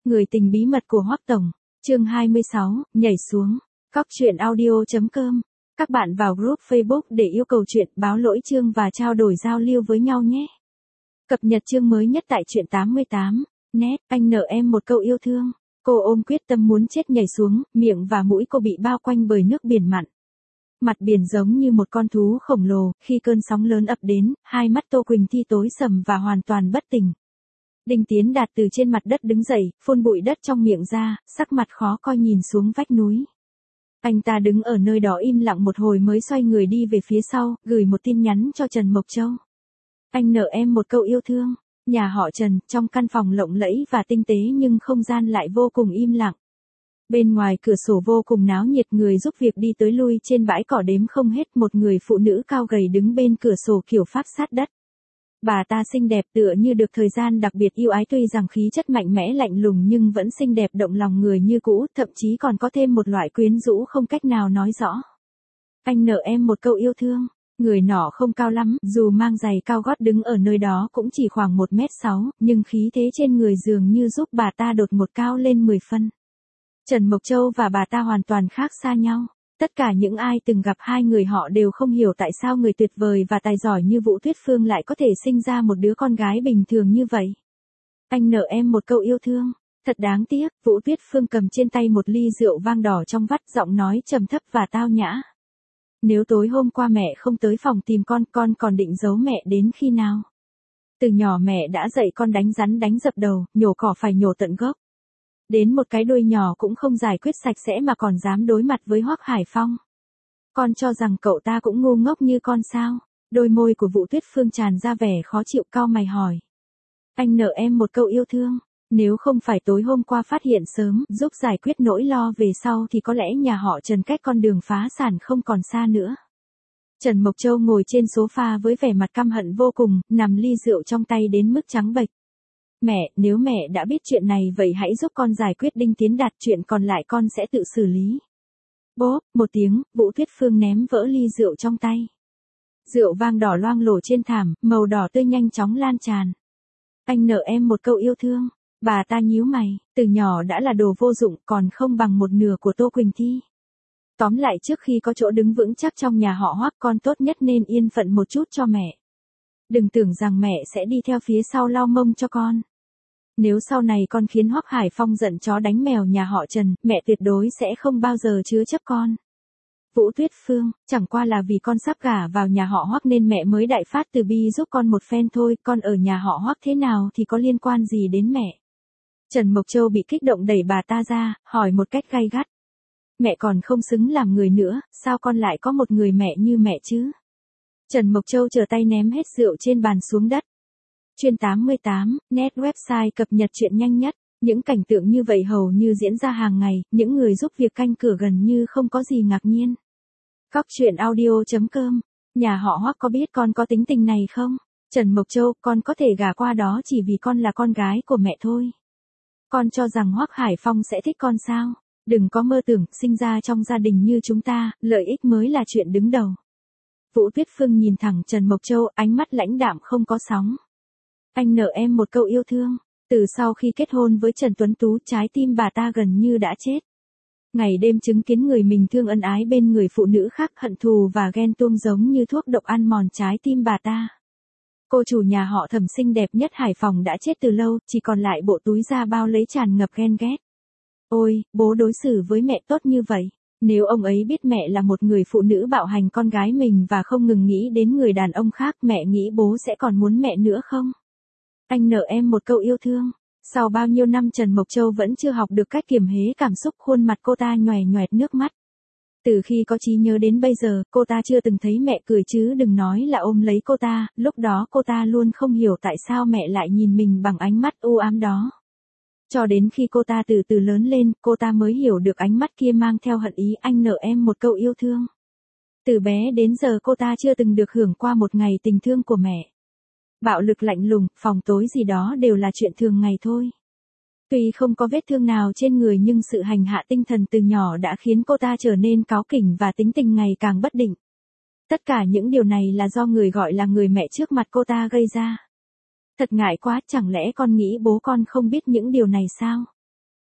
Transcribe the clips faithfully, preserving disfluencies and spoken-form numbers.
Người tình bí mật của Hoắc Tổng, chương hai mươi sáu, nhảy xuống. Cóc truyện audio chấm com. Các bạn vào group Facebook để yêu cầu chuyện, báo lỗi chương và trao đổi giao lưu với nhau nhé. Cập nhật chương mới nhất tại truyện tám mươi tám. Net, anh nợ em một câu yêu thương. Cô ôm quyết tâm muốn chết nhảy xuống, miệng và mũi cô bị bao quanh bởi nước biển mặn. Mặt biển giống như một con thú khổng lồ, khi cơn sóng lớn ập đến, hai mắt Tô Quỳnh Thi tối sầm và hoàn toàn bất tỉnh. Đinh Tiến Đạt từ trên mặt đất đứng dậy, phun bụi đất trong miệng ra, sắc mặt khó coi nhìn xuống vách núi. Anh ta đứng ở nơi đó im lặng một hồi mới xoay người đi về phía sau, gửi một tin nhắn cho Trần Mộc Châu. Anh nợ em một câu yêu thương. Nhà họ Trần, trong căn phòng lộng lẫy và tinh tế nhưng không gian lại vô cùng im lặng. Bên ngoài cửa sổ vô cùng náo nhiệt, người giúp việc đi tới lui trên bãi cỏ đếm không hết, một người phụ nữ cao gầy đứng bên cửa sổ kiểu pháp sát đất. Bà ta xinh đẹp tựa như được thời gian đặc biệt yêu ái, tuy rằng khí chất mạnh mẽ lạnh lùng nhưng vẫn xinh đẹp động lòng người như cũ, thậm chí còn có thêm một loại quyến rũ không cách nào nói rõ. Anh nợ em một câu yêu thương. Người nọ không cao lắm, dù mang giày cao gót đứng ở nơi đó cũng chỉ khoảng một mét sáu, nhưng khí thế trên người dường như giúp bà ta đột ngột cao lên mười phân. Trần Mộc Châu và bà ta hoàn toàn khác xa nhau. Tất cả những ai từng gặp hai người họ đều không hiểu tại sao người tuyệt vời và tài giỏi như Vũ Tuyết Phương lại có thể sinh ra một đứa con gái bình thường như vậy. Anh nợ em một câu yêu thương. Thật đáng tiếc, Vũ Tuyết Phương cầm trên tay một ly rượu vang đỏ trong vắt, giọng nói trầm thấp và tao nhã. Nếu tối hôm qua mẹ không tới phòng tìm con, con còn định giấu mẹ đến khi nào? Từ nhỏ mẹ đã dạy con đánh rắn đánh dập đầu, nhổ cỏ phải nhổ tận gốc. Đến một cái đuôi nhỏ cũng không giải quyết sạch sẽ mà còn dám đối mặt với Hoắc Hải Phong. Con cho rằng cậu ta cũng ngu ngốc như con sao? Đôi môi của Vũ Tuyết Phương tràn ra vẻ khó chịu, cau mày hỏi. Anh nợ em một câu yêu thương. Nếu không phải tối hôm qua phát hiện sớm, giúp giải quyết nỗi lo về sau thì có lẽ nhà họ Trần cách con đường phá sản không còn xa nữa. Trần Mộc Châu ngồi trên sofa với vẻ mặt căm hận vô cùng, nằm ly rượu trong tay đến mức trắng bệch. Mẹ, nếu mẹ đã biết chuyện này vậy hãy giúp con giải quyết Đinh Tiến Đạt, chuyện còn lại con sẽ tự xử lý. Bốp, một tiếng, Vũ Tuyết Phương ném vỡ ly rượu trong tay. Rượu vang đỏ loang lổ trên thảm, màu đỏ tươi nhanh chóng lan tràn. Anh nợ em một câu yêu thương. Bà ta nhíu mày, từ nhỏ đã là đồ vô dụng, còn không bằng một nửa của Tô Quỳnh Thi. Tóm lại, trước khi có chỗ đứng vững chắc trong nhà họ Hoắc, con tốt nhất nên yên phận một chút cho mẹ. Đừng tưởng rằng mẹ sẽ đi theo phía sau lau mông cho con. Nếu sau này con khiến Hoắc Hải Phong giận chó đánh mèo nhà họ Trần, mẹ tuyệt đối sẽ không bao giờ chứa chấp con. Vũ Tuyết Phương, chẳng qua là vì con sắp gả vào nhà họ Hoắc nên mẹ mới đại phát từ bi giúp con một phen thôi, con ở nhà họ Hoắc thế nào thì có liên quan gì đến mẹ. Trần Mộc Châu bị kích động đẩy bà ta ra, hỏi một cách gay gắt. Mẹ còn không xứng làm người nữa, sao con lại có một người mẹ như mẹ chứ? Trần Mộc Châu trở tay ném hết rượu trên bàn xuống đất. Chuyên tám mươi tám, Net website cập nhật chuyện nhanh nhất. Những cảnh tượng như vậy hầu như diễn ra hàng ngày, những người giúp việc canh cửa gần như không có gì ngạc nhiên. Cóc truyện audio chấm com. Nhà họ Hoắc có biết con có tính tình này không? Trần Mộc Châu, con có thể gả qua đó chỉ vì con là con gái của mẹ thôi. Con cho rằng Hoắc Hải Phong sẽ thích con sao? Đừng có mơ tưởng, sinh ra trong gia đình như chúng ta, lợi ích mới là chuyện đứng đầu. Vũ Tuyết Phương nhìn thẳng Trần Mộc Châu, ánh mắt lãnh đạm không có sóng. Anh nợ em một câu yêu thương. Từ sau khi kết hôn với Trần Tuấn Tú, trái tim bà ta gần như đã chết. Ngày đêm chứng kiến người mình thương ân ái bên người phụ nữ khác, hận thù và ghen tuông giống như thuốc độc ăn mòn trái tim bà ta. Cô chủ nhà họ Thẩm xinh đẹp nhất Hải Phòng đã chết từ lâu, chỉ còn lại bộ túi da bao lấy tràn ngập ghen ghét. Ôi, bố đối xử với mẹ tốt như vậy. Nếu ông ấy biết mẹ là một người phụ nữ bạo hành con gái mình và không ngừng nghĩ đến người đàn ông khác, mẹ nghĩ bố sẽ còn muốn mẹ nữa không? Anh nợ em một câu yêu thương. Sau bao nhiêu năm Trần Mộc Châu vẫn chưa học được cách kiềm hế cảm xúc, khuôn mặt cô ta nhòe nhoẹt nước mắt. Từ khi có trí nhớ đến bây giờ, cô ta chưa từng thấy mẹ cười chứ đừng nói là ôm lấy cô ta, lúc đó cô ta luôn không hiểu tại sao mẹ lại nhìn mình bằng ánh mắt u ám đó. Cho đến khi cô ta từ từ lớn lên, cô ta mới hiểu được ánh mắt kia mang theo hận ý. Anh nợ em một câu yêu thương. Từ bé đến giờ cô ta chưa từng được hưởng qua một ngày tình thương của mẹ. Bạo lực lạnh lùng, phòng tối gì đó đều là chuyện thường ngày thôi. Tuy không có vết thương nào trên người nhưng sự hành hạ tinh thần từ nhỏ đã khiến cô ta trở nên cáu kỉnh và tính tình ngày càng bất định. Tất cả những điều này là do người gọi là người mẹ trước mặt cô ta gây ra. Thật ngại quá, chẳng lẽ con nghĩ bố con không biết những điều này sao?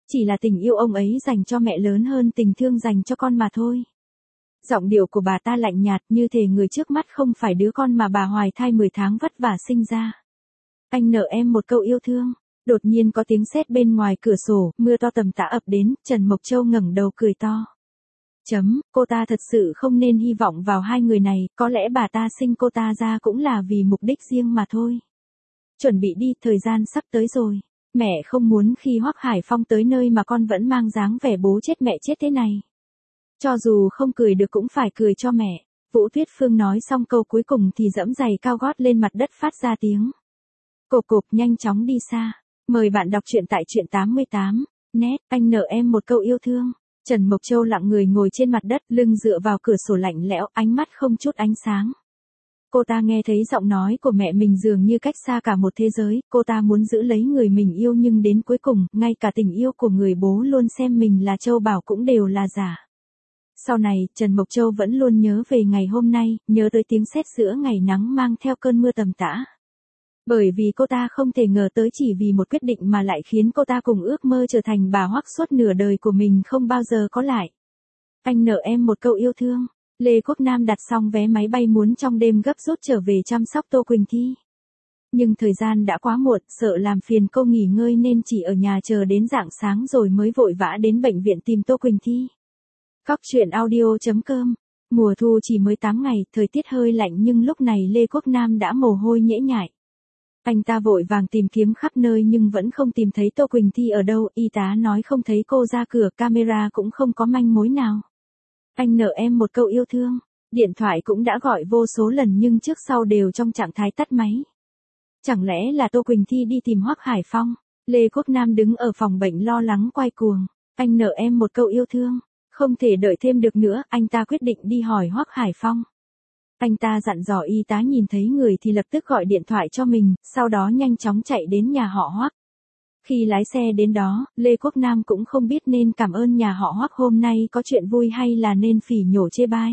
Chỉ là tình yêu ông ấy dành cho mẹ lớn hơn tình thương dành cho con mà thôi. Giọng điệu của bà ta lạnh nhạt như thể người trước mắt không phải đứa con mà bà hoài thai mười tháng vất vả sinh ra. Anh nợ em một câu yêu thương. Đột nhiên có tiếng sét bên ngoài cửa sổ, mưa to tầm tã ập đến, Trần Mộc Châu ngẩng đầu cười to. Chấm, cô ta thật sự không nên hy vọng vào hai người này, có lẽ bà ta sinh cô ta ra cũng là vì mục đích riêng mà thôi. Chuẩn bị đi, thời gian sắp tới rồi. Mẹ không muốn khi Hoắc Hải Phong tới nơi mà con vẫn mang dáng vẻ bố chết mẹ chết thế này. Cho dù không cười được cũng phải cười cho mẹ. Vũ Tuyết Phương nói xong câu cuối cùng thì dẫm giày cao gót lên mặt đất phát ra tiếng cộp cộp nhanh chóng đi xa. Mời bạn đọc truyện tại truyện tám mươi tám. Nét, anh nợ em một câu yêu thương. Trần Mộc Châu lặng người ngồi trên mặt đất, lưng dựa vào cửa sổ lạnh lẽo, ánh mắt không chút ánh sáng. Cô ta nghe thấy giọng nói của mẹ mình dường như cách xa cả một thế giới, cô ta muốn giữ lấy người mình yêu nhưng đến cuối cùng, ngay cả tình yêu của người bố luôn xem mình là châu bảo cũng đều là giả. Sau này, Trần Mộc Châu vẫn luôn nhớ về ngày hôm nay, nhớ tới tiếng sét giữa ngày nắng mang theo cơn mưa tầm tã. Bởi vì cô ta không thể ngờ tới chỉ vì một quyết định mà lại khiến cô ta cùng ước mơ trở thành bà Hoắc suốt nửa đời của mình không bao giờ có lại. Anh nợ em một câu yêu thương. Lê Quốc Nam đặt xong vé máy bay muốn trong đêm gấp rút trở về chăm sóc Tô Quỳnh Thi. Nhưng thời gian đã quá muộn, sợ làm phiền cô nghỉ ngơi nên chỉ ở nhà chờ đến rạng sáng rồi mới vội vã đến bệnh viện tìm Tô Quỳnh Thi. Cóc truyện audio chấm com. Mùa thu chỉ mới tám ngày, thời tiết hơi lạnh nhưng lúc này Lê Quốc Nam đã mồ hôi nhễ nhại. Anh ta vội vàng tìm kiếm khắp nơi nhưng vẫn không tìm thấy Tô Quỳnh Thi ở đâu, y tá nói không thấy cô ra cửa, camera cũng không có manh mối nào. Anh nợ em một câu yêu thương. Điện thoại cũng đã gọi vô số lần nhưng trước sau đều trong trạng thái tắt máy. Chẳng lẽ là Tô Quỳnh Thi đi tìm Hoắc Hải Phong? Lê Quốc Nam đứng ở phòng bệnh lo lắng quay cuồng. Anh nợ em một câu yêu thương. Không thể đợi thêm được nữa, anh ta quyết định đi hỏi Hoắc Hải Phong. Anh ta dặn dò y tá nhìn thấy người thì lập tức gọi điện thoại cho mình, sau đó nhanh chóng chạy đến nhà họ Hoắc. Khi lái xe đến đó, Lê Quốc Nam cũng không biết nên cảm ơn nhà họ Hoắc hôm nay có chuyện vui hay là nên phỉ nhổ chê bai.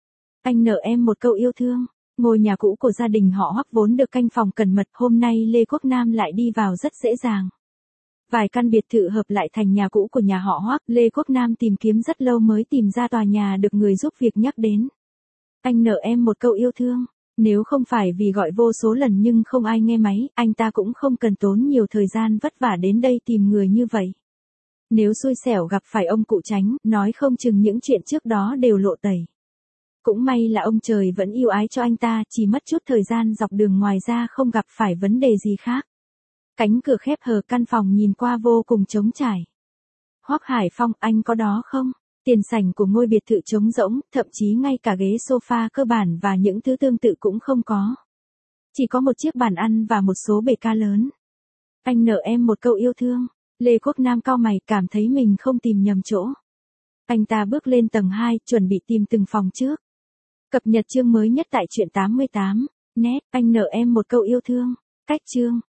Anh nợ em một câu yêu thương. Ngôi nhà cũ của gia đình họ Hoắc vốn được canh phòng cẩn mật, hôm nay Lê Quốc Nam lại đi vào rất dễ dàng. Vài căn biệt thự hợp lại thành nhà cũ của nhà họ Hoắc, Lê Quốc Nam tìm kiếm rất lâu mới tìm ra tòa nhà được người giúp việc nhắc đến. Anh nợ em một câu yêu thương. Nếu không phải vì gọi vô số lần nhưng không ai nghe máy, anh ta cũng không cần tốn nhiều thời gian vất vả đến đây tìm người như vậy. Nếu xui xẻo gặp phải ông cụ Tránh, nói không chừng những chuyện trước đó đều lộ tẩy. Cũng may là ông trời vẫn yêu ái cho anh ta, chỉ mất chút thời gian dọc đường ngoài ra không gặp phải vấn đề gì khác. Cánh cửa khép hờ, căn phòng nhìn qua vô cùng trống trải. Hoắc Hải Phong, anh có đó không? Tiền sảnh của ngôi biệt thự trống rỗng, thậm chí ngay cả ghế sofa cơ bản và những thứ tương tự cũng không có. Chỉ có một chiếc bàn ăn và một số bể ca lớn. Anh nợ em một câu yêu thương. Lê Quốc Nam cau mày, cảm thấy mình không tìm nhầm chỗ. Anh ta bước lên tầng hai, chuẩn bị tìm từng phòng trước. Cập nhật chương mới nhất tại truyện tám mươi tám. Nét, anh nợ em một câu yêu thương. Cách chương.